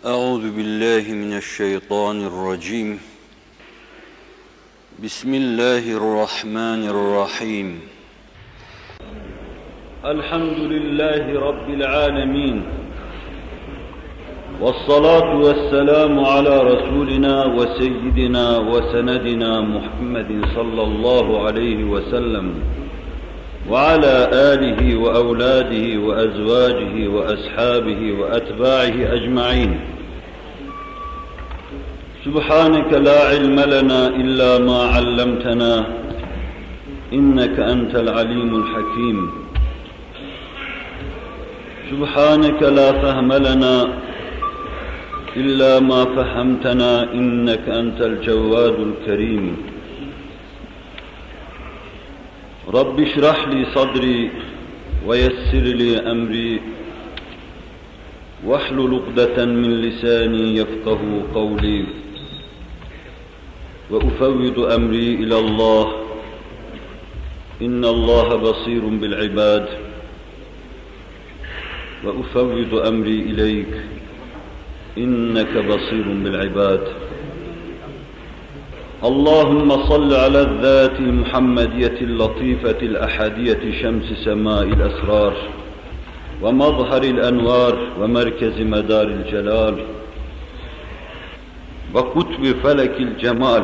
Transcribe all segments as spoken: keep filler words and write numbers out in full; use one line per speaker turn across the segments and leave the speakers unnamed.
Euzu billahi mineşşeytanirracim. Bismillahirrahmanirrahim. Elhamdülillahi Rabbil alemin. Vessalatu vesselamu ala Resulina ve seyyidina ve senedina Muhammedin sallallahu aleyhi ve sellem ve ala alihi ve evladihi ve ezvacihi ve ashabihi ve etbaihi ecma'in. Subhaneke la ilme lena illa ma allamtena inneke entel alimul hakim. Subhaneke la fehme lena إلا ما فهمتنا إنك أنت الجواد الكريم. رب اشرح لي صدري ويسر لي أمري واحلل عقدة من لساني يفقه قولي وأفوض أمري إلى الله إن الله بصير بالعباد وأفوض أمري إليك إنك بصير بالعباد. اللهم صل على الذات المحمدية اللطيفة الأحدية شمس سماء الأسرار ومظهر الأنوار ومركز مدار الجلال وقطب فلك الجمال.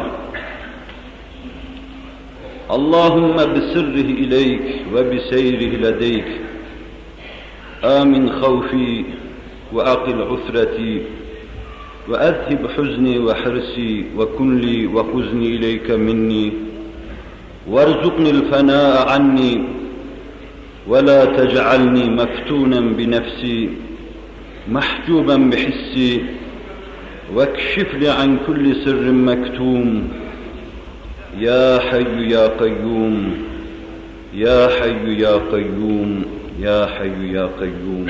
اللهم بسره إليك وبسيره لديك آمن خوفي وأقل عثرتي وأذهب حزني وحرصي وكن لي وخذني إليك مني وارزقني الفناء عني ولا تجعلني مفتونا بنفسي محجوبا بحسي واكشف لي عن كل سر مكتوم يا حي يا قيوم يا حي يا قيوم يا حي يا قيوم.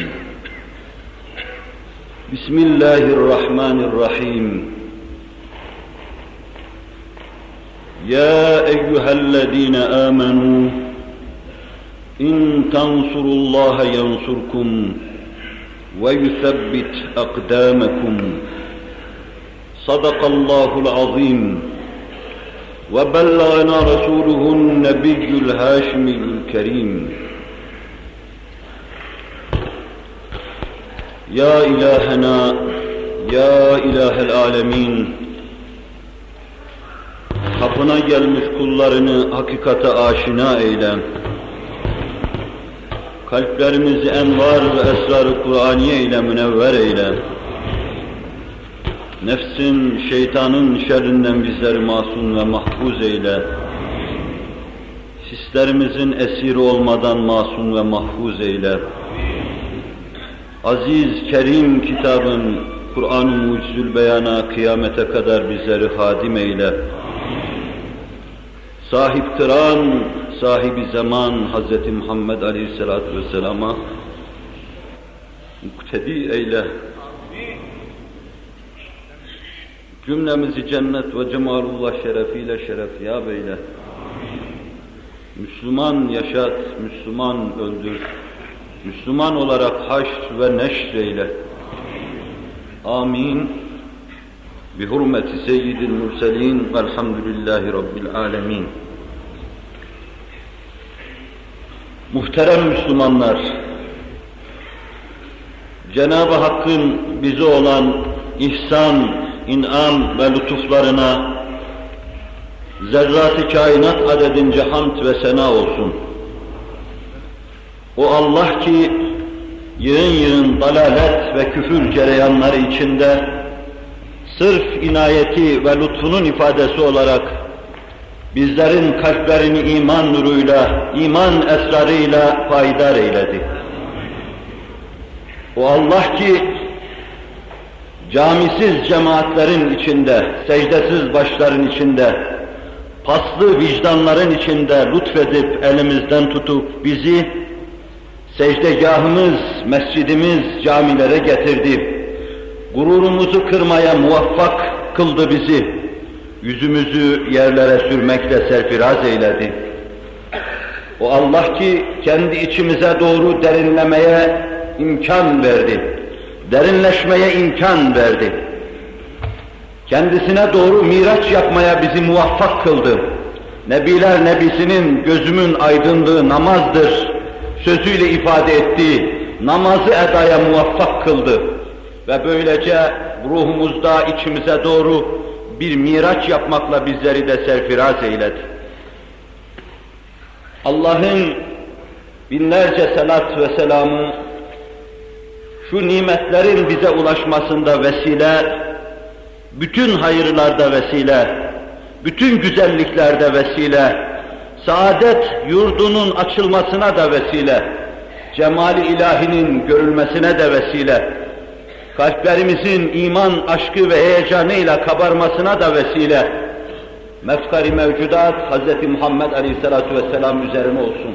بسم الله الرحمن الرحيم. يا أيها الذين آمنوا إن تنصروا الله ينصركم ويثبت أقدامكم. صدق الله العظيم. وبلغنا رسوله النبي الهاشمي الكريم. Ya ilahena, ya ilahel alemin, kapına gelmiş kullarını hakikate aşina eyle. Kalplerimizi envar ve esrar-ı Kur'aniye ile münevver eyle. Nefsin, şeytanın şerrinden bizleri masum ve mahfuz eyle. Hislerimizin esiri olmadan masum ve mahfuz eyle. Aziz, kerim kitabın, Kur'an-ı Mucizül Beyan'a kıyamete kadar bizleri hadim eyle. Sahip kıran, sahibi zaman Hz. Muhammed Aleyhisselatü Vesselam'a muktedi eyle. Cümlemizi cennet ve cemalullah şerefiyle şerefyab eyle. Müslüman yaşat, Müslüman öldür. Müslüman olarak haşr ve neşr eyle. Amin. Bi hurmeti seyyidil murselin velhamdülillahi rabbil alemin. Muhterem Müslümanlar, Cenab-ı Hakk'ın bize olan ihsan, inam ve lütuflarına zerrat-ı kainat adedince hamd ve sena olsun. O Allah ki yığın yığın dalalet ve küfür cereyanları içinde sırf inayeti ve lütfunun ifadesi olarak bizlerin kalplerini iman nuruyla, iman esrarıyla payidar eyledi. O Allah ki camisiz cemaatlerin içinde, secdesiz başların içinde, paslı vicdanların içinde lütfedip elimizden tutup bizi secdegahımız, mescidimiz, camilere getirdi. Gururumuzu kırmaya muvaffak kıldı bizi. Yüzümüzü yerlere sürmekle serfiraz eyledi. O Allah ki kendi içimize doğru derinlemeye imkan verdi. derinleşmeye imkan verdi. Kendisine doğru miraç yapmaya bizi muvaffak kıldı. Nebiler Nebisi'nin gözümün aydınlığı namazdır sözüyle ifade ettiği namazı edaya muvaffak kıldı. Ve böylece ruhumuzda içimize doğru bir miraç yapmakla bizleri de serfiraz eyledi. Allah'ın binlerce selat ve selamı şu nimetlerin bize ulaşmasında vesile, bütün hayırlarda vesile, bütün güzelliklerde vesile, saadet yurdunun açılmasına da vesile, cemali ilahinin görülmesine de vesile, kalplerimizin iman aşkı ve heyecanıyla kabarmasına da vesile, mefkar-i mevcudat Hz. Muhammed Aleyhisselatü Vesselam üzerine olsun.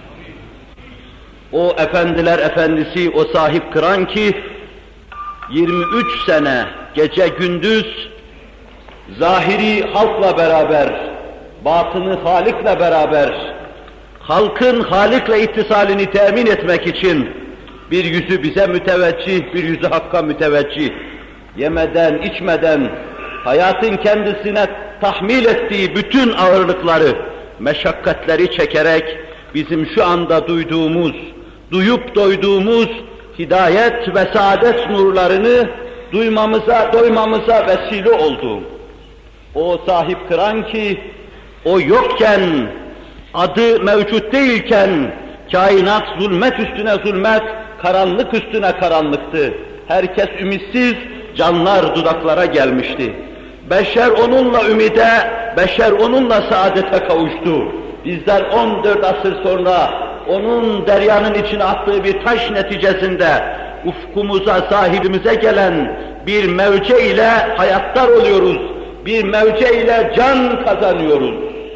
O efendiler efendisi, o sahip kıran ki, yirmi üç sene gece gündüz, zahiri halkla beraber, batını Halik'le beraber, halkın Halik'le ittisalini temin etmek için, bir yüzü bize müteveccih, bir yüzü Hakk'a müteveccih, yemeden, içmeden, hayatın kendisine tahmil ettiği bütün ağırlıkları, meşakkatleri çekerek, bizim şu anda duyduğumuz, duyup doyduğumuz hidayet ve saadet nurlarını duymamıza, doymamıza vesile oldu. O sahip kıran ki, o yokken, adı mevcut değilken, kainat zulmet üstüne zulmet, karanlık üstüne karanlıktı. Herkes ümitsiz, canlar dudaklara gelmişti. Beşer onunla ümide, beşer onunla saadete kavuştu. Bizler on dört asır sonra, onun deryanın içine attığı bir taş neticesinde, ufkumuza, sahibimize gelen bir mevce ile hayattar oluyoruz. Bir mevce ile can kazanıyoruz.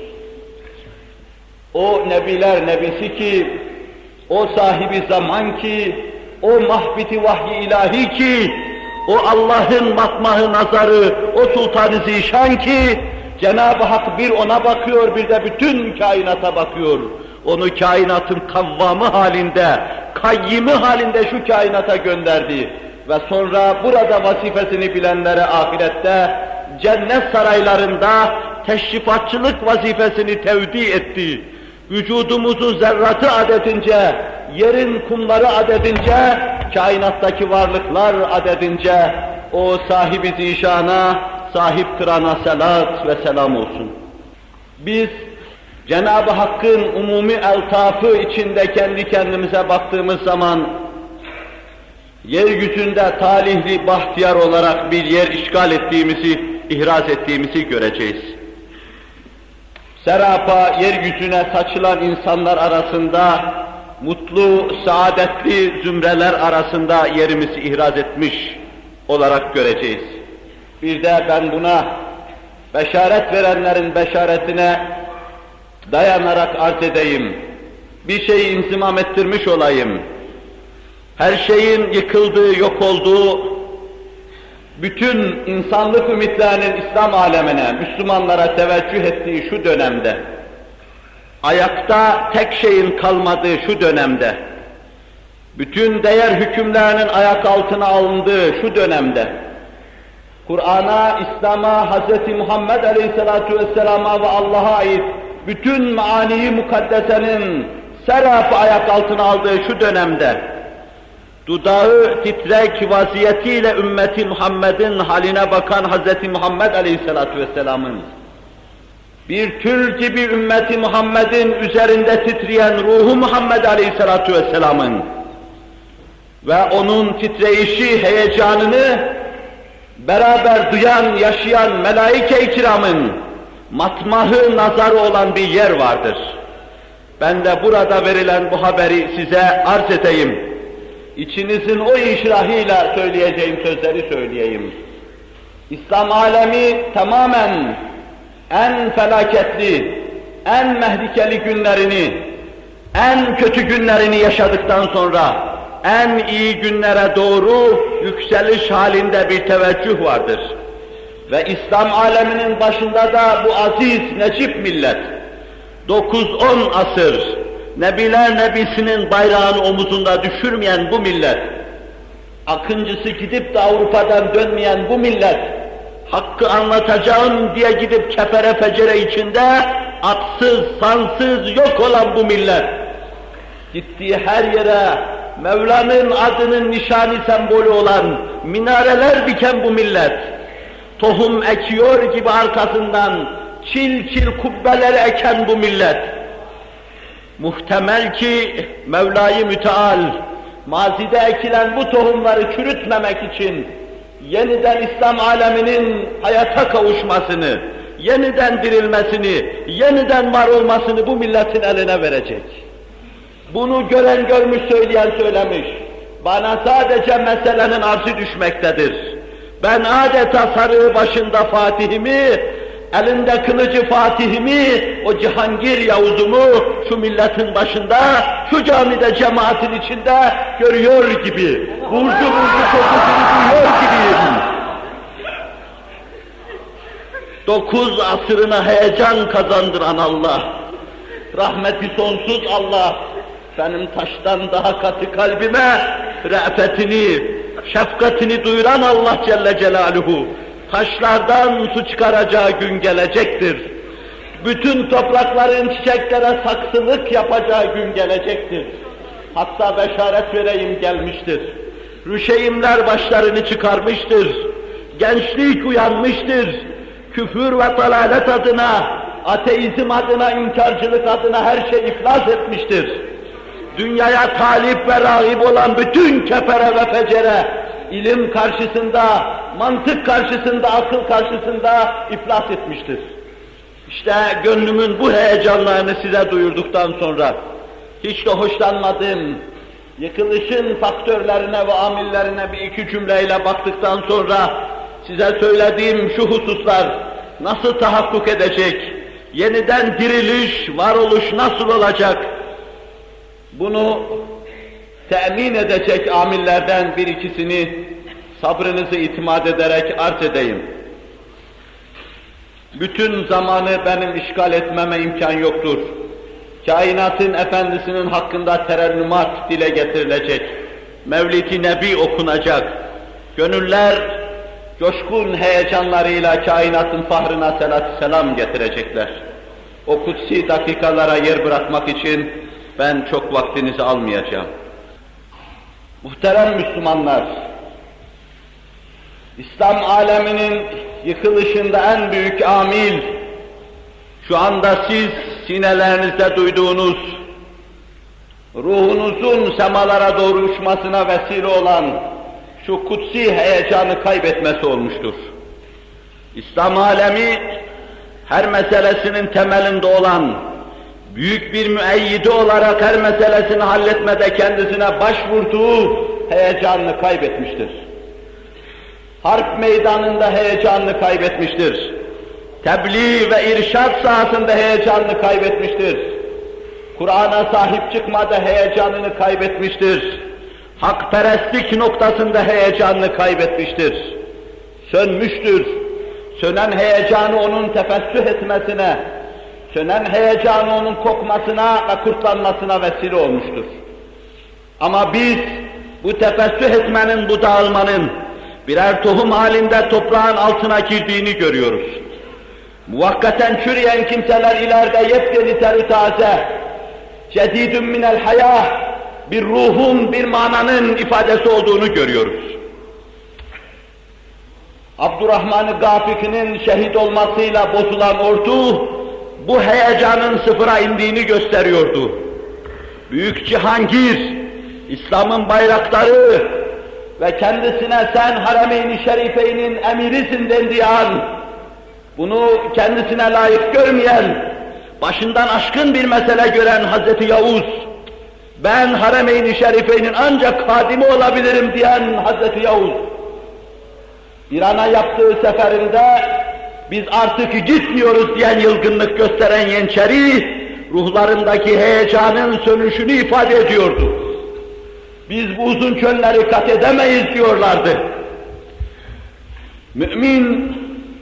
O Nebiler Nebisi ki, o sahibi zaman ki, o mahbiti vahyi ilahi ki, o Allah'ın matmahı nazarı, o Sultan-ı Zişan ki, Cenab-ı Hak bir ona bakıyor, bir de bütün kainata bakıyor. Onu kainatın kavvamı halinde, kayyimi halinde şu kainata gönderdi. Ve sonra burada vazifesini bilenlere ahirette, cennet saraylarında teşrifatçılık vazifesini tevdi etti. Vücudumuzu zerratı adedince, yerin kumları adedince, kainattaki varlıklar adedince, o sahibi zişana, sahip kırana selat ve selam olsun. Biz, Cenab-ı Hakk'ın umumi eltafı içinde kendi kendimize baktığımız zaman, yeryüzünde talihli, bahtiyar olarak bir yer işgal ettiğimizi, ihraz ettiğimizi göreceğiz. Serapa yeryüzüne saçılan insanlar arasında, mutlu, saadetli zümreler arasında yerimizi ihraz etmiş olarak göreceğiz. Bir de ben buna, beşaret verenlerin beşaretine dayanarak arz edeyim. Bir şeyi inzimam ettirmiş olayım. Her şeyin yıkıldığı, yok olduğu, bütün insanlık ümitlerinin İslam alemine, Müslümanlara teveccüh ettiği şu dönemde, ayakta tek şeyin kalmadığı şu dönemde, bütün değer hükümlerinin ayak altına alındığı şu dönemde, Kur'an'a, İslam'a, Hz. Muhammed Aleyhisselatü Vesselam'a ve Allah'a ait bütün maani-i mukaddesenin serapı ayak altına aldığı şu dönemde, dudağı titrek vaziyetiyle ümmeti Muhammed'in haline bakan Hz. Muhammed Aleyhisselatü Vesselam'ın, bir tül gibi ümmeti Muhammed'in üzerinde titreyen ruhu Muhammed Aleyhisselatü Vesselam'ın ve onun titreyişi, heyecanını beraber duyan, yaşayan melaike-i kiramın matmahı nazarı olan bir yer vardır. Ben de burada verilen bu haberi size arz edeyim. İçinizin o inşirahıyla söyleyeceğim sözleri söyleyeyim. İslam alemi tamamen en felaketli, en mehlikeli günlerini, en kötü günlerini yaşadıktan sonra en iyi günlere doğru yükseliş halinde bir teveccüh vardır. Ve İslam aleminin başında da bu aziz, necip millet, dokuz on asır, Nebiler Nebisi'nin bayrağını omuzunda düşürmeyen bu millet, akıncısı gidip de Avrupa'dan dönmeyen bu millet, hakkı anlatacağım diye gidip kefere fecere içinde, atsız, sansız yok olan bu millet, gittiği her yere Mevla'nın adının nişani sembolü olan minareler diken bu millet, tohum ekiyor gibi arkasından çil çil kubbeleri eken bu millet, muhtemel ki Mevla-i Müteal, mazide ekilen bu tohumları çürütmemek için yeniden İslam aleminin hayata kavuşmasını, yeniden dirilmesini, yeniden var olmasını bu milletin eline verecek. Bunu gören görmüş, söyleyen söylemiş. Bana sadece meselenin arşı düşmektedir. Ben adeta sarığı başında Fatih'imi, elinde kılıcı Fatih'imi, o Cihangir Yavuz'umu şu milletin başında, şu camide cemaatin içinde görüyor gibi, vurdu vurdu kokusunu duyuyor gibiyim. Dokuz asırına heyecan kazandıran Allah, rahmeti sonsuz Allah, benim taştan daha katı kalbime re'fetini, şefkatini duyuran Allah Celle Celaluhu, taşlardan su çıkaracağı gün gelecektir. Bütün toprakların çiçeklere saksılık yapacağı gün gelecektir. Hatta beşaret vereyim gelmiştir. Rüşeğimler başlarını çıkarmıştır. Gençlik uyanmıştır. Küfür ve dalalet adına, ateizm adına, inkarcılık adına her şey iflas etmiştir. Dünyaya talip ve rahip olan bütün kefere ve fecere, ilim karşısında, mantık karşısında, akıl karşısında iflas etmiştir. İşte gönlümün bu heyecanlarını size duyurduktan sonra, hiç de hoşlanmadığım, yıkılışın faktörlerine ve amillerine bir iki cümleyle baktıktan sonra, size söylediğim şu hususlar nasıl tahakkuk edecek, yeniden diriliş, varoluş nasıl olacak, bunu temin edecek amillerden bir ikisini sabrınızı itimat ederek arz edeyim. Bütün zamanı benim işgal etmeme imkan yoktur. Kainatın efendisinin hakkında terennümat dile getirilecek. Mevlid-i Nebi okunacak. Gönüller coşkun heyecanlarıyla kainatın fahrına selat-ı selam getirecekler. O kutsi dakikalara yer bırakmak için ben çok vaktinizi almayacağım. Muhterem Müslümanlar, İslam aleminin yıkılışında en büyük amil, şu anda siz sinelerinizde duyduğunuz, ruhunuzun semalara doğru uçmasına vesile olan şu kutsi heyecanı kaybetmesi olmuştur. İslam alemi, her meselesinin temelinde olan, büyük bir müeyyide olarak her meselesini halletmede kendisine başvurduğu heyecanını kaybetmiştir. Harp meydanında heyecanını kaybetmiştir. Tebliğ ve irşad sahasında heyecanını kaybetmiştir. Kur'an'a sahip çıkmada heyecanını kaybetmiştir. Hakperestlik noktasında heyecanını kaybetmiştir. Sönmüştür. Sönen heyecanı onun tefessüh etmesine, sönen heyecanı onun kokmasına ve kurtlanmasına vesile olmuştur. Ama biz bu tefessüh etmenin, bu dağılmanın birer tohum halinde toprağın altına girdiğini görüyoruz. Muvakkaten çürüyen kimseler ileride yepyeni terü taze, cedidun minel hayah, bir ruhun, bir mananın ifadesi olduğunu görüyoruz. Abdurrahman-ı Gafiki'nin şehit olmasıyla bozulan ordu, bu heyecanın sıfıra indiğini gösteriyordu. Büyük Cihangir, İslam'ın bayrakları ve kendisine sen Harem-i Şerifeyn'in emirisin dendiği an, bunu kendisine layık görmeyen, başından aşkın bir mesele gören Hazreti Yavuz, ben Harem-i Şerifeyn'in ancak kadimi olabilirim diyen Hazreti Yavuz, İran'a yaptığı seferinde biz artık gitmiyoruz diyen yılgınlık gösteren Yeniçeri, ruhlarındaki heyecanın sönüşünü ifade ediyordu. Biz bu uzun çölleri kat edemeyiz diyorlardı. Mümin,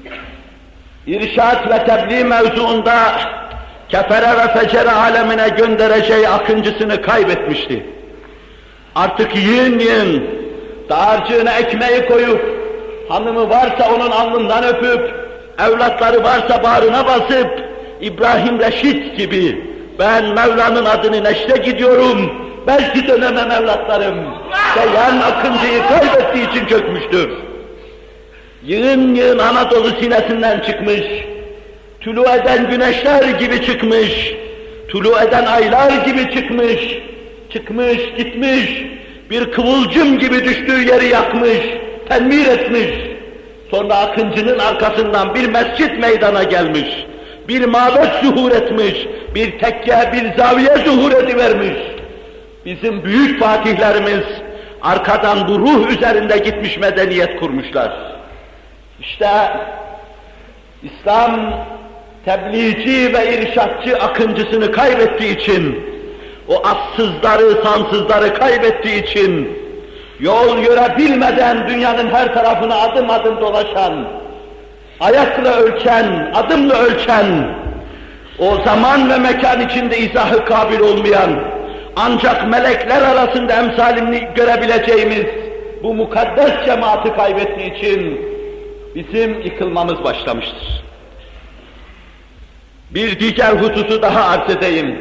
irşad ve tebliğ mevzuunda kefere ve fecere alemine göndereceği akıncısını kaybetmişti. Artık yığın yığın dağarcığına ekmeği koyup, hanımı varsa onun alnından öpüp, evlatları varsa bağrına basıp, İbrahim Reşit gibi, ben Mevla'nın adını neşre gidiyorum, belki dönemem evlatlarım, diyen akıncıyı kaybettiği için çökmüştür. Yığın yığın Anadolu sinesinden çıkmış, tulu eden güneşler gibi çıkmış, tulu eden aylar gibi çıkmış, çıkmış gitmiş, bir kıvılcım gibi düştüğü yeri yakmış, tenmir etmiş. Sonra akıncının arkasından bir mescit meydana gelmiş, bir mabet zuhur etmiş, bir tekke, bir zaviye zuhur edivermiş. Bizim büyük fatihlerimiz arkadan bu ruh üzerinde gitmiş medeniyet kurmuşlar. İşte İslam tebliğci ve irşatçı akıncısını kaybettiği için, o assızları, sansızları kaybettiği için, yol yöre bilmeden dünyanın her tarafına adım adım dolaşan, ayakla ölçen, adımla ölçen, o zaman ve mekan içinde izahı kabil olmayan, ancak melekler arasında emsalini görebileceğimiz bu mukaddes cemaati kaybettiği için bizim yıkılmamız başlamıştır. Bir diğer hususu daha arz edeyim.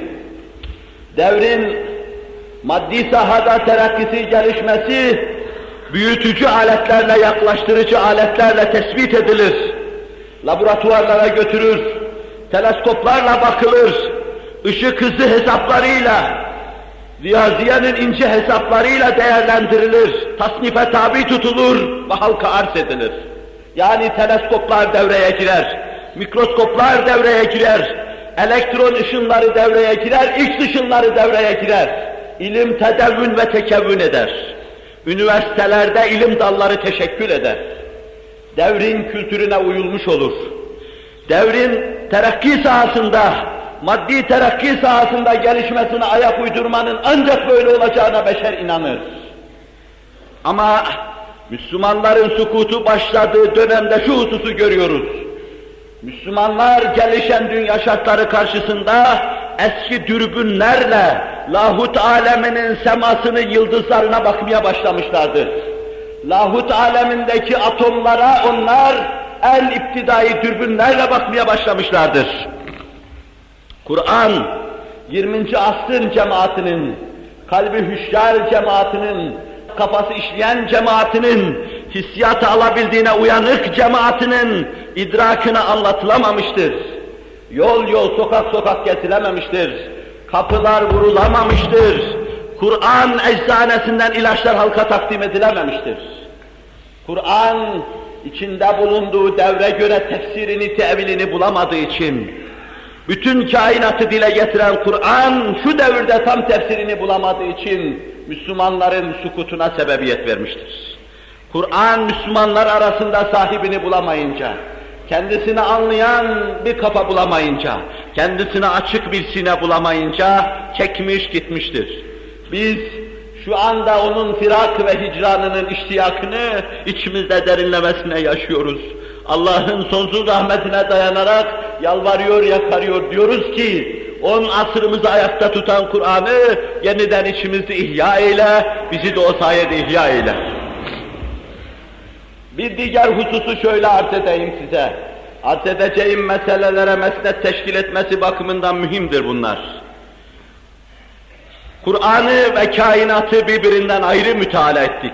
Devrin maddi sahada terakkisi, gelişmesi, büyütücü aletlerle, yaklaştırıcı aletlerle tespit edilir. Laboratuvarlara götürür, teleskoplarla bakılır, ışık hızı hesaplarıyla, riyaziyenin ince hesaplarıyla değerlendirilir, tasnife tabi tutulur ve halka arz edilir. Yani teleskoplar devreye girer, mikroskoplar devreye girer, elektron ışınları devreye girer, X ışınları devreye girer. İlim tedevvün ve tekevvün eder. Üniversitelerde ilim dalları teşekkül eder. Devrin kültürüne uyulmuş olur. Devrin terakki sahasında, maddi terakki sahasında gelişmesine ayak uydurmanın ancak böyle olacağına beşer inanır. Ama Müslümanların sukutu başladığı dönemde şu hususu görüyoruz. Müslümanlar gelişen dünya şartları karşısında eski dürbünlerle lahut aleminin semasını, yıldızlarına bakmaya başlamışlardır. Lahut alemindeki atomlara onlar en iptidai dürbünlerle bakmaya başlamışlardır. Kur'an, yirminci asrın cemaatinin, kalbi hüşyar cemaatinin, kafası işleyen cemaatinin, hissiyatı alabildiğine uyanık cemaatinin idrakına anlatılamamıştır. Yol yol, sokak sokak getirememiştir. Kapılar vurulamamıştır. Kur'an eczanesinden ilaçlar halka takdim edilememiştir. Kur'an içinde bulunduğu devre göre tefsirini, tevilini bulamadığı için, bütün kainatı dile getiren Kur'an şu devirde tam tefsirini bulamadığı için Müslümanların sukutuna sebebiyet vermiştir. Kur'an Müslümanlar arasında sahibini bulamayınca, kendisini anlayan bir kafa bulamayınca, kendisine açık bir sine bulamayınca çekmiş gitmiştir. Biz şu anda onun firak ve hicranının iştiyakını içimizde derinlemesine yaşıyoruz. Allah'ın sonsuz rahmetine dayanarak yalvarıyor, yakarıyor diyoruz ki, on asrımızı ayakta tutan Kur'an'ı yeniden içimizde ihya eyle, bizi de o sayede ihya eyle. Bir diğer hususu şöyle arz edeyim size. Arz edeceğim meselelere mesnet teşkil etmesi bakımından mühimdir bunlar. Kur'an'ı ve kainatı birbirinden ayrı müteala ettik.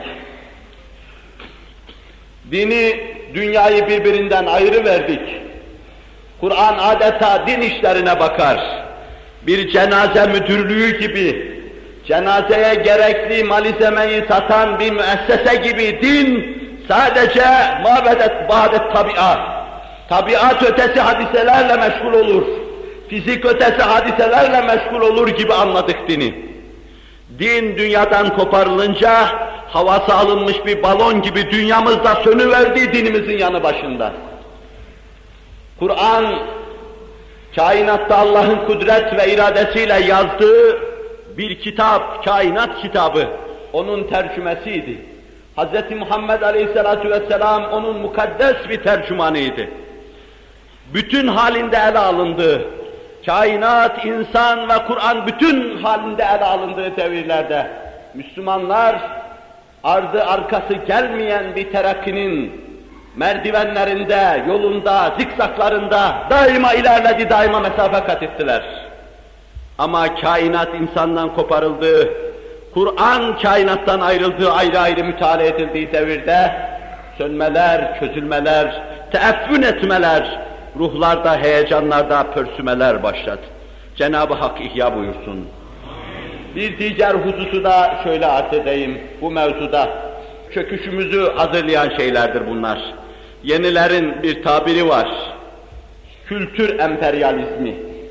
Dini, dünyayı birbirinden ayrı verdik. Kur'an adeta din işlerine bakar. Bir cenaze müdürlüğü gibi, cenazeye gerekli malzemeyi satan bir müessese gibi din, sadece mabedet, badet tabiat, tabiat ötesi hadiselerle meşgul olur, fizik ötesi hadiselerle meşgul olur gibi anladık dini. Din dünyadan koparılınca, havası alınmış bir balon gibi dünyamızda sönüverdi dinimizin yanı başında. Kur'an, kainatta Allah'ın kudret ve iradesiyle yazdığı bir kitap, kainat kitabı, onun tercümesiydi. Hz. Muhammed Aleyhisselatü Vesselam onun mukaddes bir tercümanıydı. Bütün halinde ele alındı. Kainat, insan ve Kur'an bütün halinde ele alındığı devirlerde Müslümanlar
ardı arkası gelmeyen bir terakkinin merdivenlerinde, yolunda, zikzaklarında daima ilerledi, daima mesafe kat ettiler. Ama kainat insandan koparıldı, Kur'an kainattan ayrıldığı, ayrı ayrı müteala edildiği devirde sönmeler, çözülmeler, teeffün etmeler, ruhlarda, heyecanlarda pörsümeler başladı. Cenab-ı Hak ihya buyursun. Bir diğer hususu da şöyle arz edeyim bu mevzuda. Çöküşümüzü hazırlayan şeylerdir bunlar. Yenilerin bir tabiri var. Kültür emperyalizmi,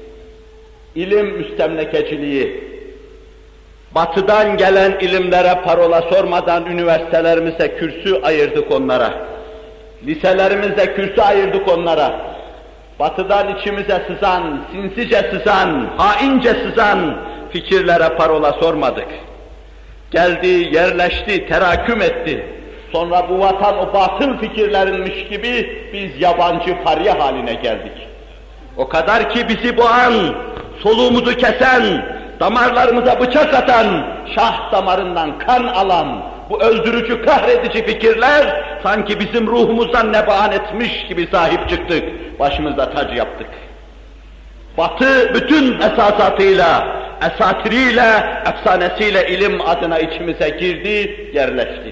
ilim müstemlekeciliği, batıdan gelen ilimlere parola sormadan üniversitelerimize kürsü ayırdık onlara. Liselerimize kürsü ayırdık onlara. Batıdan içimize sızan, sinsice sızan, haince sızan fikirlere parola sormadık. Geldi, yerleşti, teraküm etti. Sonra bu vatan o batıl fikirlerinmiş gibi biz yabancı parya haline geldik. O kadar ki bizi boğan, soluğumuzu kesen, damarlarımıza bıçak atan, şah damarından kan alan, bu öldürücü, kahredici fikirler sanki bizim ruhumuzdan nebaan etmiş gibi sahip çıktık, başımızda tac yaptık. Batı bütün esasatıyla, esatiriyle, efsanesiyle ilim adına içimize girdi, yerleşti.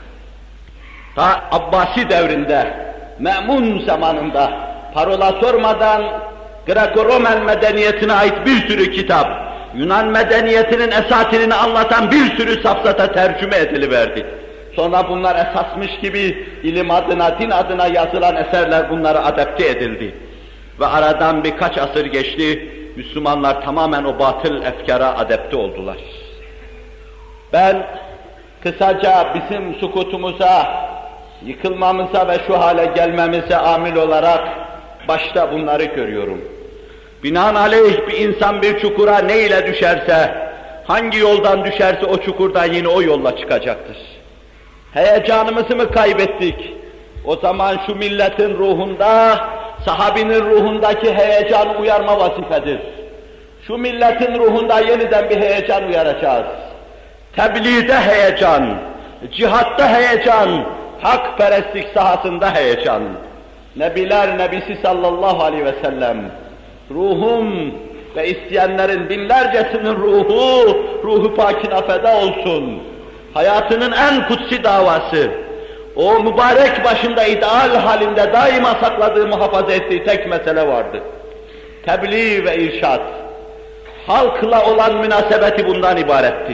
Ta Abbasi devrinde, Me'mun zamanında parola sormadan Greko-Romen medeniyetine ait bir sürü kitap, Yunan medeniyetinin esatirini anlatan bir sürü safsata tercüme ediliverdi. Sonra bunlar esasmış gibi ilim adına, din adına yazılan eserler bunlara adapte edildi. Ve aradan birkaç asır geçti, Müslümanlar tamamen o batıl efkara adapte oldular. Ben kısaca bizim sukutumuza, yıkılmamıza ve şu hale gelmemize amil olarak başta bunları görüyorum. Binaenaleyh bir insan bir çukura ne ile düşerse, hangi yoldan düşerse o çukurdan yine o yolla çıkacaktır. Heyecanımızı mı kaybettik? O zaman şu milletin ruhunda, sahabinin ruhundaki heyecanı uyarma vazifedir. Şu milletin ruhunda yeniden bir heyecan uyaracağız. Tebliğde heyecan, cihatta heyecan, hakperestlik sahasında heyecan. Nebiler Nebisi sallallahu aleyhi ve sellem, ruhum ve isteyenlerin binlercesinin ruhu, ruhu pakine feda olsun. Hayatının en kutsi davası, o mübarek başında ideal halinde daima sakladığı, muhafaza ettiği tek mesele vardı. Tebliğ ve irşad. Halkla olan münasebeti bundan ibaretti.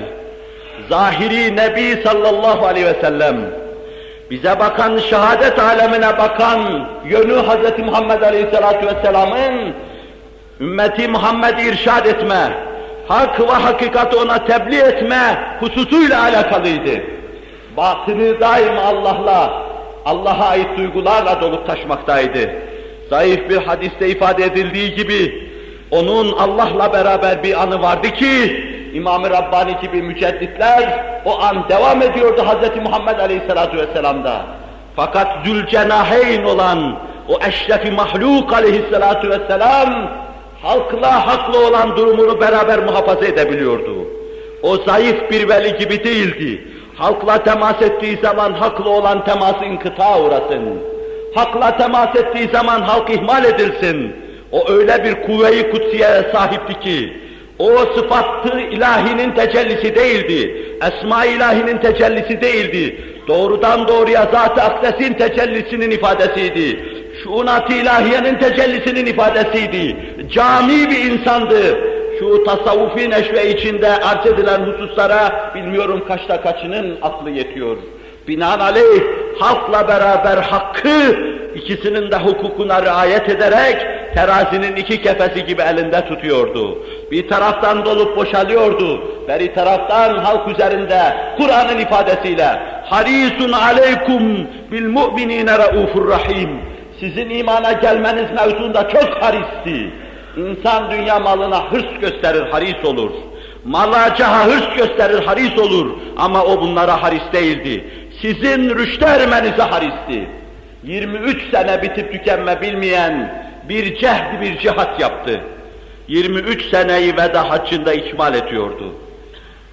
Zahiri Nebi sallallahu aleyhi ve sellem, bize bakan, şehadet alemine bakan yönü Hz. Muhammed aleyhissalatu vesselamın ümmeti Muhammed'i irşad etme, hak ve hakikati ona tebliğ etme hususuyla alakalıydı. Batını daima Allah'la, Allah'a ait duygularla dolup taşmaktaydı. Zayıf bir hadiste ifade edildiği gibi, onun Allah'la beraber bir anı vardı ki, İmam-ı Rabbani gibi mücedditler o an devam ediyordu Hz. Muhammed Aleyhisselatu Vesselam'da. Fakat Zülcenaheyn olan o eşref-i mahluk Aleyhisselatu Vesselam halkla haklı olan durumunu beraber muhafaza edebiliyordu. O zayıf bir veli gibi değildi. Halkla temas ettiği zaman haklı olan teması inkıta uğrasın. Hakla temas ettiği zaman halk ihmal edilsin. O öyle bir kuvve-i kutsiyeye sahipti ki, o sıfat-ı ilahinin tecellisi değildi, esma-i ilahinin tecellisi değildi, doğrudan doğruya zat-ı akdesin tecellisinin ifadesiydi, şuunat-ı ilahiyenin tecellisinin ifadesiydi, cami bir insandı. Şu tasavvufi neşve içinde arz edilen hususlara bilmiyorum kaçta kaçının aklı yetiyor. Binaenaleyh halkla beraber hakkı, ikisinin de hukukuna riayet ederek terazinin iki kefesi gibi elinde tutuyordu. Bir taraftan dolup boşalıyordu, beri taraftan halk üzerinde Kur'an'ın ifadesiyle harisun aleykum bil mu'minine raufur rahim. Sizin imana gelmeniz mevzunda çok haristi. İnsan dünya malına hırs gösterir, haris olur. Mala caha hırs gösterir, haris olur. Ama o bunlara haris değildi. Sizin rüşte ermenize haristi. yirmi üç sene bitip tükenme bilmeyen bir cehd, bir cihat yaptı. yirmi üç seneyi veda haccında ikmal ediyordu.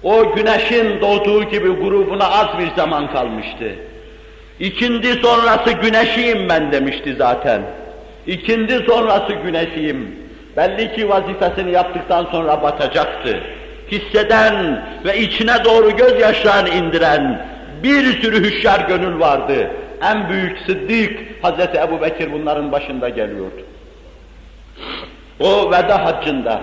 O güneşin doğduğu gibi grubuna az bir zaman kalmıştı. İkindi sonrası güneşiyim ben demişti zaten. İkindi sonrası güneşiyim. Belli ki vazifesini yaptıktan sonra batacaktı. Hisseden ve içine doğru gözyaşlarını indiren bir sürü hüşyar gönül vardı. En büyük Sıddık Hazreti Ebubekir bunların başında geliyordu. O veda haccında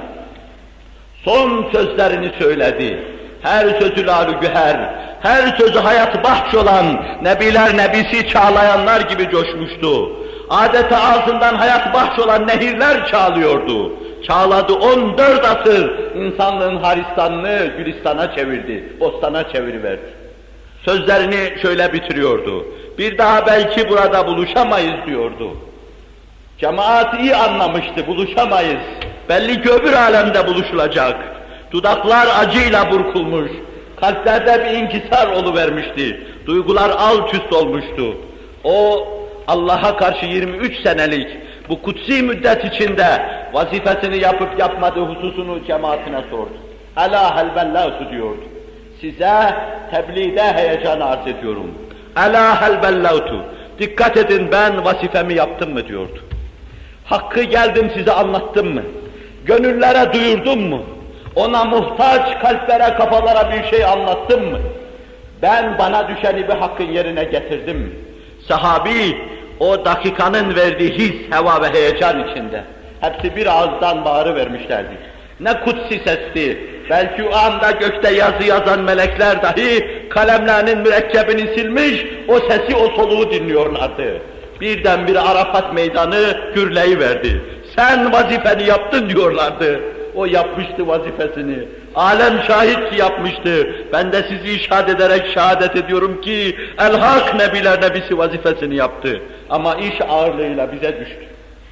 son sözlerini söyledi. Her sözü lal-ü güher, her sözü hayat bahş olan Nebiler Nebisi çağlayanlar gibi coşmuştu. Adeta ağzından hayat bahş olan nehirler çağlıyordu. Çağladı on dört asır insanlığın haristanını Gülistan'a çevirdi, bostana çeviriverdi. Sözlerini şöyle bitiriyordu. Bir daha belki burada buluşamayız diyordu. Cemaat iyi anlamıştı, buluşamayız. Belli ki öbür alemde buluşulacak. Dudaklar acıyla burkulmuş, kalplerde bir inkisar oluvermişti. Duygular alt üst olmuştu. O Allah'a karşı yirmi üç senelik bu kutsi müddet içinde vazifesini yapıp yapmadığı hususunu cemaatine sordu. Ela hel bellâtu diyordu. Size tebliğde heyecan arz ediyorum. Ela hel bellâtu. Dikkat edin ben vazifemi yaptım mı diyordu. Hakkı geldim size anlattım mı? Gönüllere duyurdum mu? Ona muhtaç kalplere, kafalara bir şey anlattım mı? Ben bana düşeni bir hakkın yerine getirdim mi? Sahabi o dakikanın verdiği his, heva ve heyecan içinde. Hepsi bir ağızdan bağırıvermişlerdi. Ne kutsi sesti, belki o anda gökte yazı yazan melekler dahi kalemlerinin mürekkebini silmiş, o sesi, o soluğu dinliyorlardı. Birdenbire Arafat meydanı gürleyiverdi. Sen vazifeni yaptın diyorlardı. O yapmıştı vazifesini. Alem şahit ki yapmıştı. Ben de sizi işaret ederek şehadet ediyorum ki El-Hak Nebiler Nebisi vazifesini yaptı. Ama iş ağırlığıyla bize düştü.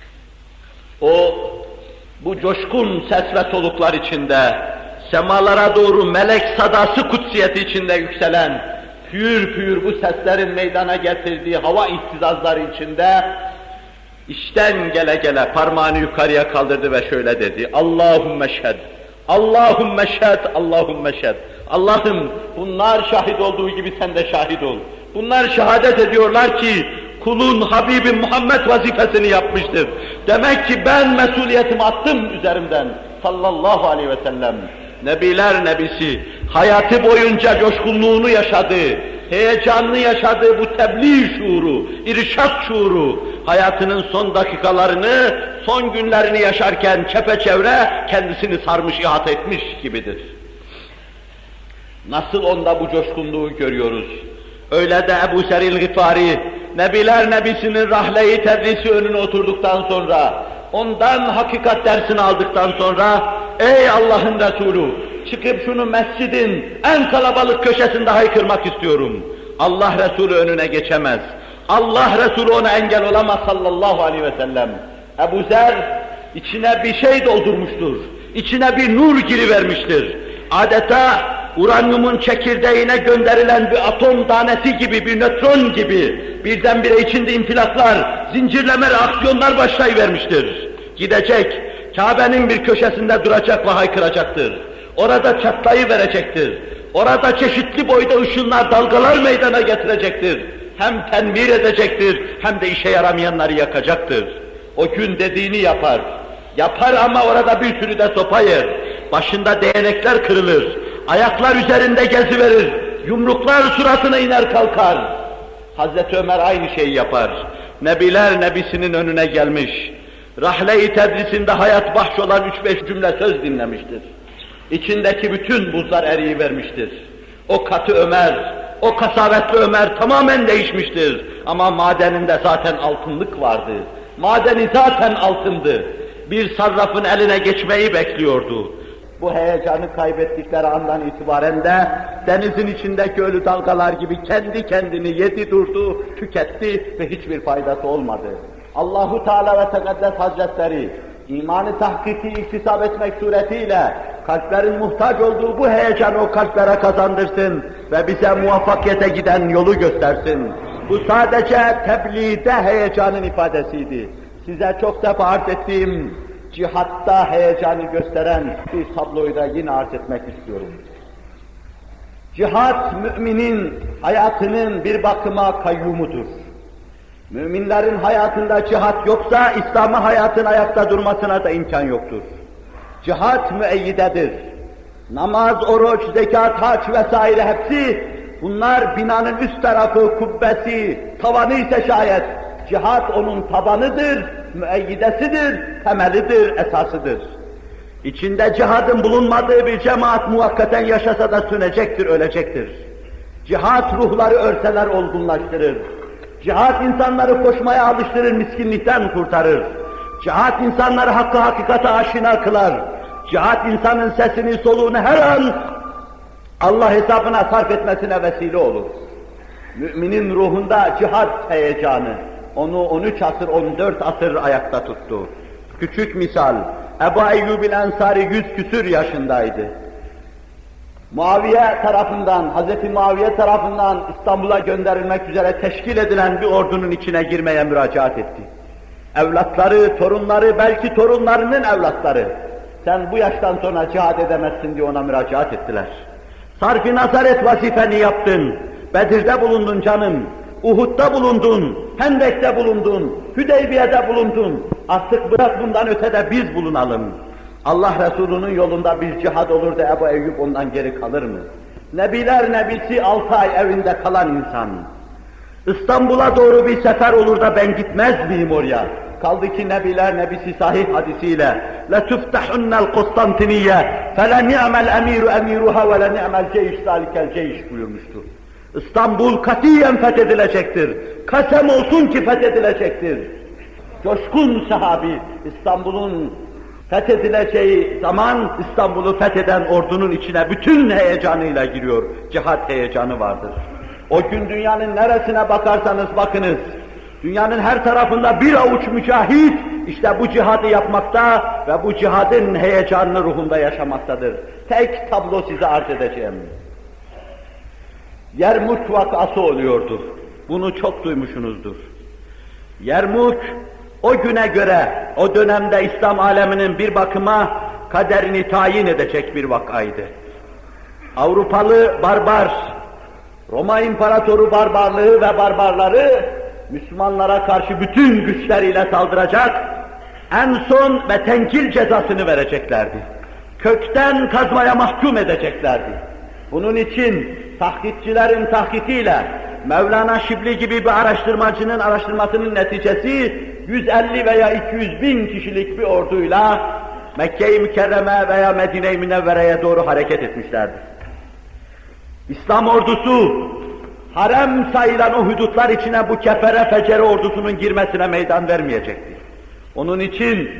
O bu coşkun ses ve soluklar içinde semalara doğru melek sadası kutsiyeti içinde yükselen pür pür bu seslerin meydana getirdiği hava ihtizazları içinde İçten gele gele parmağını yukarıya kaldırdı ve şöyle dedi. Allahümme şhed, Allahümme şhed, Allahümme şhed. Allah'ım bunlar şahit olduğu gibi sen de şahit ol. Bunlar şehadet ediyorlar ki kulun Habibim Muhammed vazifesini yapmıştır. Demek ki ben mesuliyetimi attım üzerimden sallallahu aleyhi ve sellem. Nebiler Nebisi hayatı boyunca coşkunluğunu yaşadı. Heyecanlı yaşadığı bu tebliğ şuuru, irşat şuuru, hayatının son dakikalarını, son günlerini yaşarken çepeçevre kendisini sarmış, ihata etmiş gibidir. Nasıl onda bu coşkunluğu görüyoruz? Öyle de Ebu Seril Gıfari, Nebiler Nebisi'nin rahle-i tedrisi önüne oturduktan sonra, ondan hakikat dersini aldıktan sonra, ey Allah'ın Resulü, çıkıp şunu mescidin en kalabalık köşesinde haykırmak istiyorum. Allah Resulü önüne geçemez. Allah Resulü ona engel olamaz sallallahu aleyhi ve sellem. Ebu Zer içine bir şey doldurmuştur. İçine bir nur girivermiştir. Adeta uranyumun çekirdeğine gönderilen bir atom tanesi gibi, bir nötron gibi birdenbire içinde infilaklar, zincirleme reaksiyonlar başlayıvermiştir. Gidecek, Kabe'nin bir köşesinde duracak ve haykıracaktır. Orada çatlayıverecektir. Orada çeşitli boyda ışınlar, dalgalar meydana getirecektir. Hem tenvir edecektir, hem de işe yaramayanları yakacaktır. O gün dediğini yapar. Yapar ama orada bir sürü de sopa yer. Başında değnekler kırılır. Ayaklar üzerinde geziverir. Yumruklar suratına iner kalkar. Hazreti Ömer aynı şeyi yapar. Nebiler Nebisi'nin önüne gelmiş. Rahle-i tedrisinde hayat bahş olan üç beş cümle söz dinlemiştir. İçindeki bütün buzlar eriyivermiştir. O katı Ömer, o kasavetli Ömer tamamen değişmiştir. Ama madeninde zaten altınlık vardı. Madeni zaten altındı. Bir sarrafın eline geçmeyi bekliyordu. Bu heyecanı kaybettikleri andan itibaren de denizin içindeki ölü dalgalar gibi kendi kendini yedi durdu, tüketti ve hiçbir faydası olmadı. Allahu Teala ve Tekaddes Hazretleri imanı tahkiki iktisap etmek suretiyle kalplerin muhtaç olduğu bu heyecanı o kalplere kazandırsın ve bize muvaffakiyete giden yolu göstersin. Bu sadece tebliğde heyecanın ifadesiydi. Size çok defa arz ettiğim cihatta heyecanı gösteren bir tabloyu da yine arz etmek istiyorum. Cihat, müminin hayatının bir bakıma kayyumudur. Müminlerin hayatında cihat yoksa, İslam'ı hayatın ayakta durmasına da imkan yoktur. Cihat müeyyidedir. Namaz, oruç, zekat, hac vesaire hepsi, bunlar binanın üst tarafı, kubbesi, tavanı ise şayet, cihat onun tabanıdır, müeyyidesidir, temelidir, esasıdır. İçinde cihadın bulunmadığı bir cemaat muvakkaten yaşasa da sönecektir, ölecektir. Cihat ruhları örseler olgunlaştırır. Cihat insanları koşmaya alıştırır, miskinlikten kurtarır. Cihat insanları hakka hakikate aşina kılar. Cihat insanın sesini, soluğunu her an Allah hesabına sarf etmesine vesile olur. Müminin ruhunda cihat heyecanı, onu on üç asır, on dört asır ayakta tuttu. Küçük misal, Ebu Eyyub el-Ensari yüz küsür yaşındaydı. Muaviye tarafından, Hazreti Muaviye tarafından İstanbul'a gönderilmek üzere teşkil edilen bir ordunun içine girmeye müracaat etti. Evlatları, torunları, belki torunlarının evlatları, sen bu yaştan sonra cihad edemezsin diye ona müracaat ettiler. Sarf-ı nazar et, vazifeni yaptın, Bedir'de bulundun canım, Uhud'da bulundun, Hendek'te bulundun, Hüdeybiye'de bulundun, artık bırak bundan ötede biz bulunalım. Allah Resulü'nün yolunda bir cihad olur da Ebu Eyyub ondan geri kalır mı? Nebiler nebisi altı ay evinde kalan insan. İstanbul'a doğru bir sefer olur da ben gitmez miyim oraya? Kaldı ki Nebiler nebisi sahih hadisiyle لَتُفْتَحُنَّ الْقُسْطَنْتِنِيَّ فَلَنِعْمَ الْاَمِيرُ اَمِيرُهَا وَلَنِعْمَ الْجَيْشِ ذَٰلِكَ الْجَيْشِ buyurmuştur. İstanbul katiyen fethedilecektir. Kasem olsun ki fethedilecektir. Coşkun sahabi İstanbul'un fethedileceği zaman İstanbul'u fetheden ordunun içine bütün heyecanıyla giriyor. Cihat heyecanı vardır. O gün dünyanın neresine bakarsanız bakınız, dünyanın her tarafında bir avuç mücahit işte bu cihadı yapmakta ve bu cihadın heyecanını ruhunda yaşamaktadır. Tek tablo size arz edeceğim. Yermuk vakası oluyordu. Bunu çok duymuşsunuzdur. Yermuk, o güne göre, o dönemde İslam aleminin bir bakıma kaderini tayin edecek bir vakaydı. Avrupalı barbar, Roma İmparatoru barbarlığı ve barbarları Müslümanlara karşı bütün güçleriyle saldıracak, en son ve tenkil cezasını vereceklerdi. Kökten kazmaya mahkum edeceklerdi. Bunun için tahkikçilerin tahkikiyle Mevlana Şibli gibi bir araştırmacının araştırmasının neticesi yüz elli veya iki yüz bin kişilik bir orduyla Mekke-i Mükerreme veya Medine-i Münevvere'ye doğru hareket etmişlerdi. İslam ordusu harem sayılan o hudutlar içine bu kefere fecere ordusunun girmesine meydan vermeyecekti. Onun için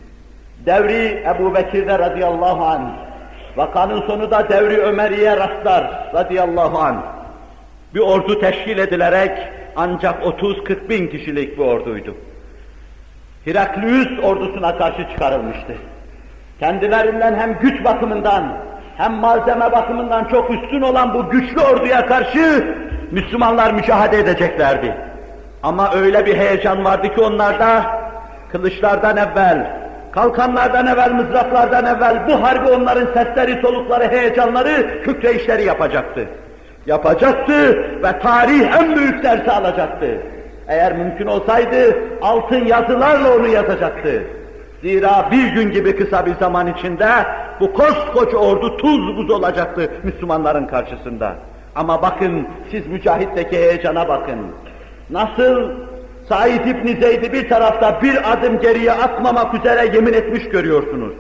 devri Ebu Bekir'de radıyallahu anh, vakanın sonu da devri Ömer'iye rastlar radıyallahu anh. Bir ordu teşkil edilerek ancak otuz kırk bin kişilik bir orduydu. Heraklius ordusuna karşı çıkarılmıştı. Kendilerinden hem güç bakımından hem malzeme bakımından çok üstün olan bu güçlü orduya karşı Müslümanlar mücadele edeceklerdi. Ama öyle bir heyecan vardı ki onlarda, kılıçlardan evvel, kalkanlardan evvel, mızraklardan evvel bu harbi onların sesleri, solukları, heyecanları, kükreyişleri yapacaktı. Yapacaktı ve tarih en büyük dersi alacaktı. Eğer mümkün olsaydı altın yazılarla onu yazacaktı. Zira bir gün gibi kısa bir zaman içinde bu koskoca ordu tuz buz olacaktı Müslümanların karşısında. Ama bakın, siz mücahitteki heyecana bakın. Nasıl Said İbn Zeyd'i bir tarafta bir adım geriye atmamak üzere yemin etmiş görüyorsunuz.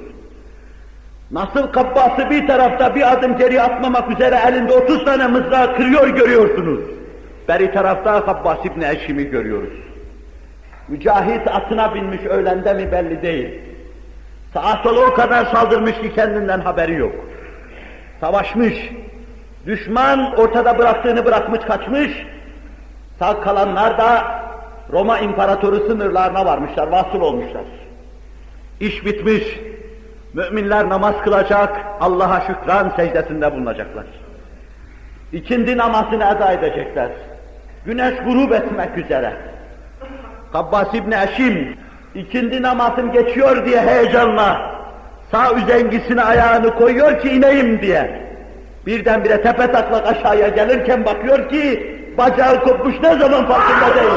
Nasıl Kabbas'ı bir tarafta bir adım geriye atmamak üzere elinde otuz tane mızrağı kırıyor görüyorsunuz. Beri tarafta Kabbas İbn Eşim'i görüyoruz. Mücahit atına binmiş, öğlende mi belli değil. Sağa sola o kadar saldırmış ki kendinden haberi yok. Savaşmış. Düşman ortada bıraktığını bırakmış kaçmış. Sağ kalanlar da Roma İmparatoru sınırlarına varmışlar, vasıl olmuşlar. İş bitmiş. Müminler namaz kılacak, Allah'a şükran secdesinde bulunacaklar. İkindi namazını eda edecekler. Güneş grup etmek üzere. Kabbas İbni Eşim, ikindi namazım geçiyor diye heyecanla sağ üzengisine ayağını koyuyor ki ineyim diye. Birdenbire tepetaklak aşağıya gelirken bakıyor ki bacağı kopmuş, ne zaman farkında değil.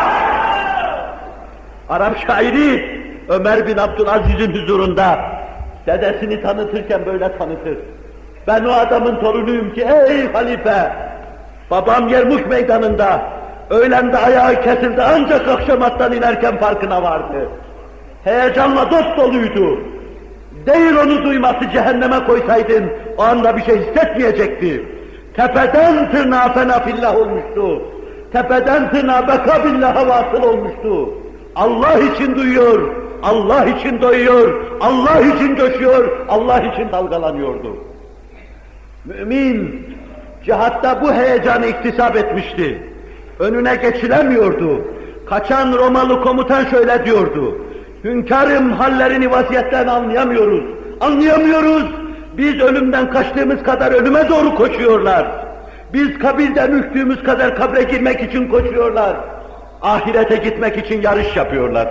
Arap şairi Ömer bin Abdülaziz'in huzurunda dedesini tanıtırken böyle tanıtır. Ben o adamın torunuyum ki ey halife, babam Yermuk meydanında öğlende ayağı kesildi ancak akşam attan inerken farkına vardı. Heyecanla dop doluydu. Değil onu duyması, cehenneme koysaydın o anda bir şey hissetmeyecekti. Tepeden tırnağa fenafillah olmuştu. Tepeden tırnağa bekabillaha vasıl olmuştu. Allah için duyuyor, Allah için doyuyor, Allah için coşuyor, Allah için dalgalanıyordu. Mümin, cihatta bu heyecanı iktisap etmişti. Önüne geçilemiyordu. Kaçan Romalı komutan şöyle diyordu: hünkârım, hallerini, vaziyetlerini anlayamıyoruz. Anlayamıyoruz. Biz ölümden kaçtığımız kadar ölüme doğru koşuyorlar. Biz kabirden ürktüğümüz kadar kabre girmek için koşuyorlar. Ahirete gitmek için yarış yapıyorlar.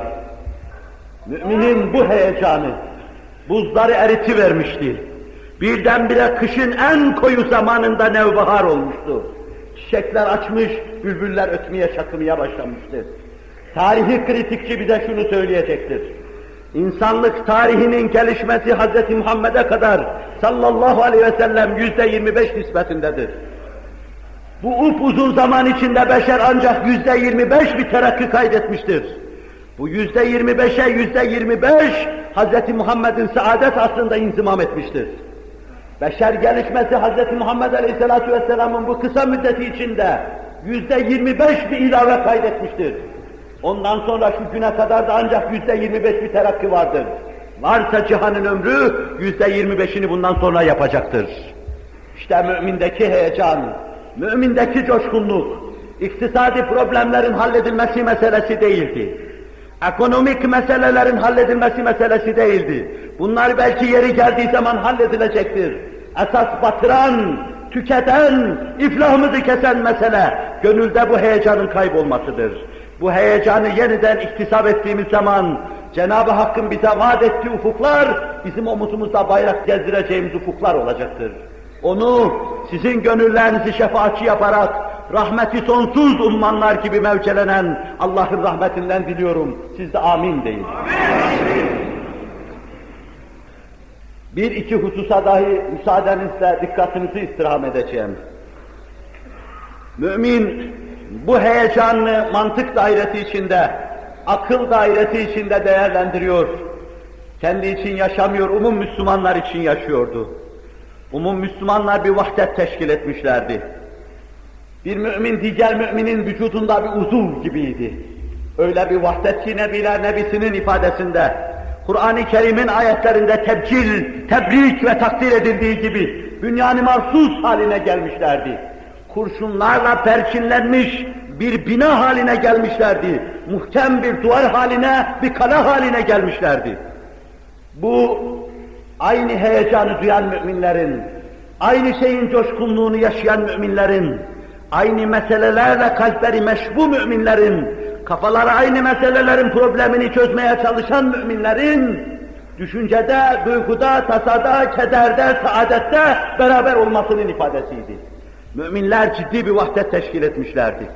Müminin bu heyecanı buzları eritivermişti. Birdenbire kışın en koyu zamanında nevbahar olmuştu. Çiçekler açmış, bülbüller ötmeye, çakımaya başlamıştı. Tarihi kritikçi bize şunu söyleyecektir: İnsanlık tarihinin gelişmesi Hazreti Muhammed'e kadar sallallahu aleyhi ve sellem yüzde yirmi beş nispetindedir. Bu upuzun zaman içinde beşer ancak yüzde yirmi beş bir terakki kaydetmiştir. Bu yüzde yirmi beşe yüzde yirmi beş Hazreti Muhammed'in saadet aslında inzimam etmiştir. Beşer gelişmesi Hazreti Muhammed Aleyhisselatü Vesselam'ın bu kısa müddeti içinde yüzde yirmi beş bir ilave kaydetmiştir. Ondan sonra şu güne kadar da ancak yüzde yirmi beş bir terakki vardır. Varsa cihanın ömrü yüzde yirmi beşini bundan sonra yapacaktır. İşte mümindeki heyecan, mümindeki coşkunluk, iktisadi problemlerin halledilmesi meselesi değildi. Ekonomik meselelerin halledilmesi meselesi değildi. Bunlar belki yeri geldiği zaman halledilecektir. Esas batıran, tüketen, iflahımızı kesen mesele, gönülde bu heyecanın kaybolmasıdır. Bu heyecanı yeniden iktisap ettiğimiz zaman, Cenab-ı Hakk'ın bize vaat ettiği ufuklar, bizim omuzumuzda bayrak gezdireceğimiz ufuklar olacaktır. Onu sizin gönüllerinizi şefaatçi yaparak, rahmeti sonsuz ummanlar gibi mevcelenen Allah'ın rahmetinden diliyorum. Siz de amin deyin. Amin. Bir iki hususa dahi müsaadenizle dikkatinizi istirham edeceğim. Mümin bu heyecanını mantık dairesi içinde, akıl dairesi içinde değerlendiriyor. Kendi için yaşamıyor, umum Müslümanlar için yaşıyordu. Umum Müslümanlar bir vahdet teşkil etmişlerdi. Bir mümin diğer müminin vücudunda bir uzuv gibiydi. Öyle bir vahdet ki Nebiler Nebisi'nin ifadesinde, Kur'an-ı Kerim'in ayetlerinde tebcil, tebrik ve takdir edildiği gibi bünyan-ı marsus haline gelmişlerdi. Kurşunlarla perçinlenmiş bir bina haline gelmişlerdi. Muhkem bir duvar haline, bir kale haline gelmişlerdi. Bu aynı heyecanı duyan müminlerin, aynı şeyin coşkunluğunu yaşayan müminlerin, aynı meselelerle kalpleri meşbu müminlerin, kafaları aynı meselelerin problemini çözmeye çalışan müminlerin, düşüncede, duyguda, tasada, kederde, saadette beraber olmasının ifadesiydi. Müminler ciddi bir vahdet teşkil etmişlerdi.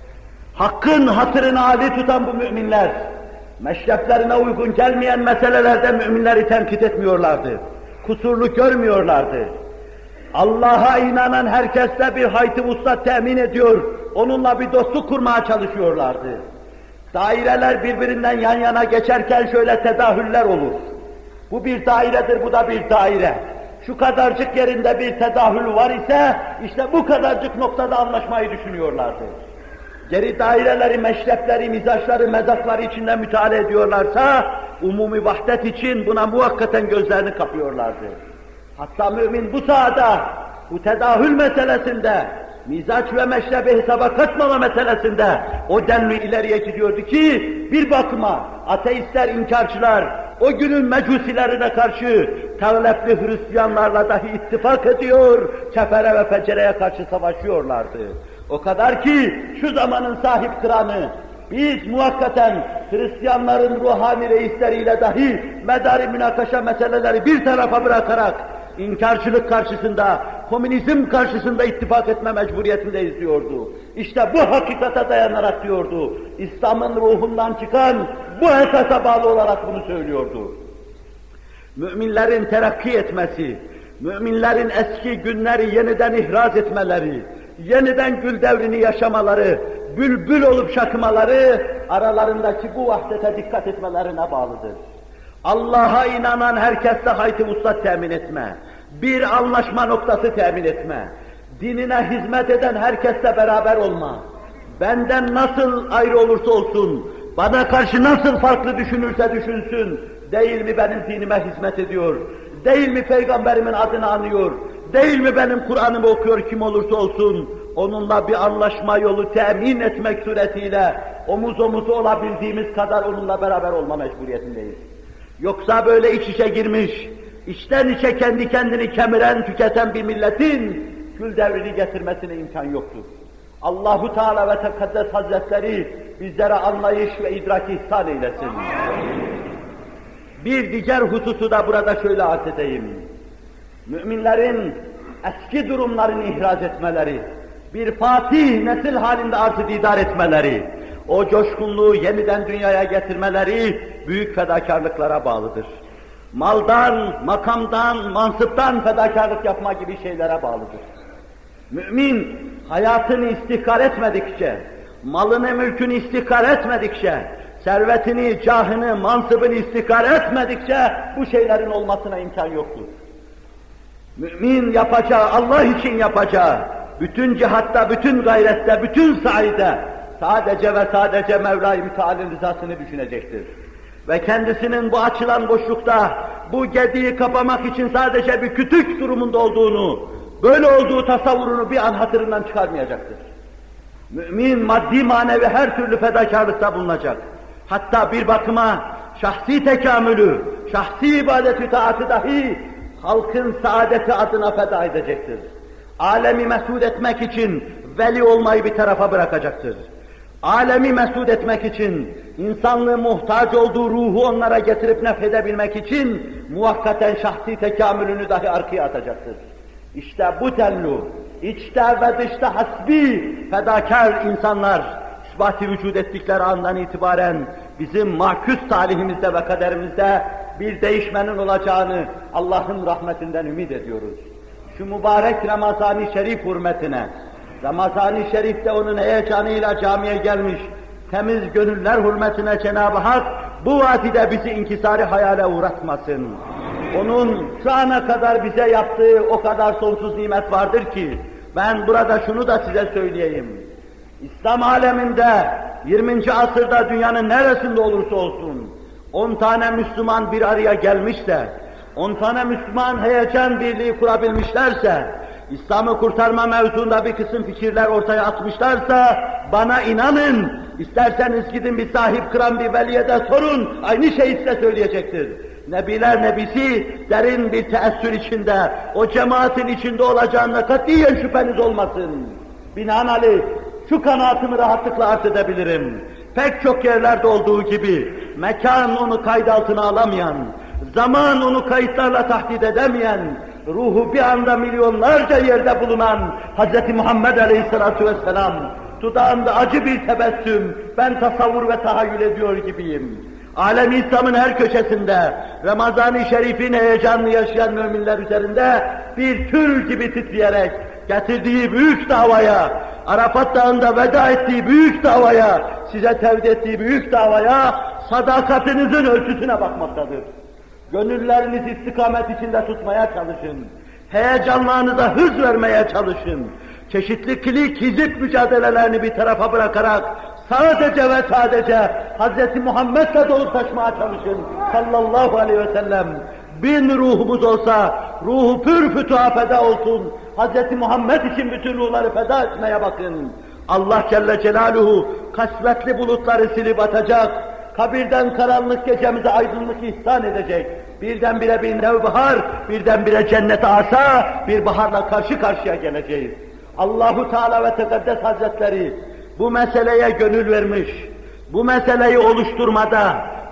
Hakkın hatırını âli tutan bu müminler, meşreplerine uygun gelmeyen meselelerde müminleri tenkit etmiyorlardı. Kusurlu görmüyorlardı. Allah'a inanan herkeste bir hayt-ı vuslat temin ediyor, onunla bir dostluk kurmaya çalışıyorlardı. Daireler birbirinden yan yana geçerken şöyle tedahüller olur. Bu bir dairedir, bu da bir daire. Şu kadarcık yerinde bir tedahül var ise, işte bu kadarcık noktada anlaşmayı düşünüyorlardı. Geri daireleri, meşrepleri, mizaçları, mezakları içinde müteala ediyorlarsa, umumi vahdet için buna muhakkaten gözlerini kapıyorlardı. Hatta mümin bu sahada, bu tedahül meselesinde, mizaç ve meşrebi hesaba katmama meselesinde o denli ileriye gidiyordu ki, bir bakıma ateistler, inkarcılar, o günün mecusilerine karşı tağlepli Hristiyanlarla dahi ittifak ediyor, kefere ve fecereye karşı savaşıyorlardı. O kadar ki şu zamanın sahip kıranı, biz muhakkaten Hristiyanların ruhani reisleriyle dahi medar-ı münakaşa meseleleri bir tarafa bırakarak, inkarcılık karşısında komünizm karşısında ittifak etme mecburiyetindeyiz diyordu. İşte bu hakikate dayanarak diyordu. İslam'ın ruhundan çıkan bu esasa bağlı olarak bunu söylüyordu. Müminlerin terakki etmesi, müminlerin eski günleri yeniden ihraz etmeleri, yeniden gül devrini yaşamaları, bülbül olup şakımaları, aralarındaki bu vahdete dikkat etmelerine bağlıdır. Allah'a inanan herkesle hayt-ı vuslat temin etme, bir anlaşma noktası temin etme, dinine hizmet eden herkesle beraber olma, benden nasıl ayrı olursa olsun, bana karşı nasıl farklı düşünürse düşünsün, değil mi benim dinime hizmet ediyor, değil mi peygamberimin adını anıyor, değil mi benim Kur'an'ımı okuyor kim olursa olsun, onunla bir anlaşma yolu temin etmek suretiyle omuz omuza olabildiğimiz kadar onunla beraber olma mecburiyetindeyiz. Yoksa böyle iç içe girmiş, içten içe kendi kendini kemiren, tüketen bir milletin gül devrini getirmesine imkan yoktur. Allahu Teala ve Tekaddes Hazretleri bizlere anlayış ve idrak ihsan eylesin. Bir diğer hususu da burada şöyle arz edeyim. Müminlerin eski durumlarını ihraz etmeleri, bir fatih nesil halinde arz-ı didar etmeleri, o coşkunluğu yeniden dünyaya getirmeleri büyük fedakarlıklara bağlıdır. Maldan, makamdan, mansıptan fedakarlık yapma gibi şeylere bağlıdır. Mümin hayatını istihkar etmedikçe, malını, mülkünü istihkar etmedikçe, servetini, cahını, mansıbını istihkar etmedikçe bu şeylerin olmasına imkan yoktur. Mümin yapacağı, Allah için yapacağı, bütün cihatta, bütün gayrette, bütün saide, sadece ve sadece Mevla-i Müteala'nın rızasını düşünecektir. Ve kendisinin bu açılan boşlukta, bu gediği kapamak için sadece bir kütük durumunda olduğunu, böyle olduğu tasavvurunu bir an hatırından çıkarmayacaktır. Mümin maddi manevi her türlü fedakarlıkta bulunacak. Hatta bir bakıma şahsi tekamülü, şahsi ibadeti taatı dahi halkın saadeti adına feda edecektir. Alemi mesud etmek için veli olmayı bir tarafa bırakacaktır. Alemi mesud etmek için, insanlığın muhtaç olduğu ruhu onlara getirip nefedebilmek için muhakkaten şahsi tekamülünü dahi arkaya atacaktır. İşte bu tellu, içte ve dışta hasbi, fedakar insanlar, isbat-ı vücud ettikleri andan itibaren bizim makûs talihimizde ve kaderimizde bir değişmenin olacağını Allah'ın rahmetinden ümid ediyoruz. Şu mübarek Ramazan-ı Şerif hürmetine, Ramazan-ı Şerif'te onun heyecanıyla camiye gelmiş temiz gönüller hürmetine Cenab-ı Hak bu vadide bizi inkisari hayale uğratmasın. Onun şu ana kadar bize yaptığı o kadar sonsuz nimet vardır ki, ben burada şunu da size söyleyeyim. İslam aleminde yirminci asırda dünyanın neresinde olursa olsun on tane Müslüman bir araya gelmişse, on tane Müslüman heyecan birliği kurabilmişlerse, İslam'ı kurtarma mevzuunda bir kısım fikirler ortaya atmışlarsa, bana inanın, isterseniz gidin bir sahip kıran bir veliye de sorun, aynı şeyi size söyleyecektir. Nebiler Nebisi derin bir teessür içinde, o cemaatin içinde olacağına katiyen şüpheniz olmasın. Binaenaleyh şu kanaatimi rahatlıkla arz edebilirim. Pek çok yerlerde olduğu gibi, mekan onu kayıt altına alamayan, zaman onu kayıtlarla tahdit edemeyen, ruhu bir anda milyonlarca yerde bulunan Hz. Muhammed Aleyhisselatü Vesselam, dudağında acı bir tebessüm, ben tasavvur ve tahayyül ediyor gibiyim. Alem-i İslam'ın her köşesinde, Ramazan-ı Şerif'in heyecanını yaşayan müminler üzerinde bir tül gibi titreyerek getirdiği büyük davaya, Arafat Dağı'nda veda ettiği büyük davaya, size tevdi ettiği büyük davaya, sadakatinizin ölçüsüne bakmaktadır. Gönüllerinizi istikamet içinde tutmaya çalışın. Heyecanlarınıza hız vermeye çalışın. Çeşitli kilik, hizip mücadelelerini bir tarafa bırakarak sadece ve sadece Hz. Muhammed'le dolup taşmaya çalışın. Sallallahu aleyhi ve sellem. Bin ruhumuz olsa, ruhu pür fütuha feda olsun. Hz. Muhammed için bütün ruhları feda etmeye bakın. Allah Celle Celaluhu kasvetli bulutları silip atacak. Kabirden karanlık gecemize aydınlık ihsan edecek. Birdenbire bir nevbahar, birdenbire cennet asa, bir baharla karşı karşıya geleceğiz. Allahu Teala ve Tekaddes Hazretleri bu meseleye gönül vermiş, bu meseleyi oluşturmada,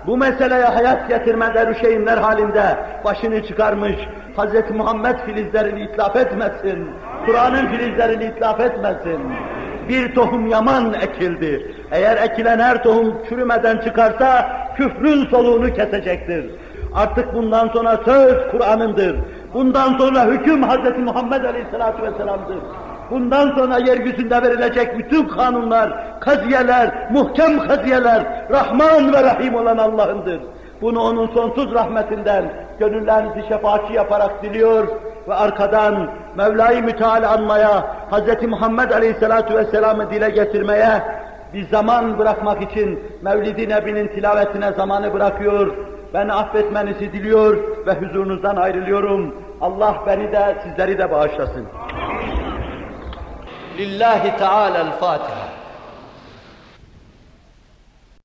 bu meseleye hayat getirmede rüşeğinler halinde başını çıkarmış, Hz. Muhammed filizlerini itlaf etmesin, Kur'an'ın filizlerini itlaf etmesin. Bir tohum yaman ekildi. Eğer ekilen her tohum çürümeden çıkarsa küfrün soluğunu kesecektir. Artık bundan sonra söz Kur'an'ındır. Bundan sonra hüküm Hz. Muhammed Aleyhisselatü Vesselam'dır. Bundan sonra yeryüzünde verilecek bütün kanunlar, kaziyeler, muhkem kaziyeler, Rahman ve Rahim olan Allah'ındır. Bunu onun sonsuz rahmetinden gönüllerinizi şefaatçi yaparak diliyor ve arkadan Mevla-i Müteala anmaya, Hz. Muhammed Aleyhisselatü Vesselam'ı dile getirmeye bir zaman bırakmak için Mevlid-i Nebi'nin tilavetine zamanı bırakıyor. Beni affetmenizi diliyor ve huzurunuzdan ayrılıyorum. Allah beni de sizleri de bağışlasın.
Lillahi Teala'l-Fatiha.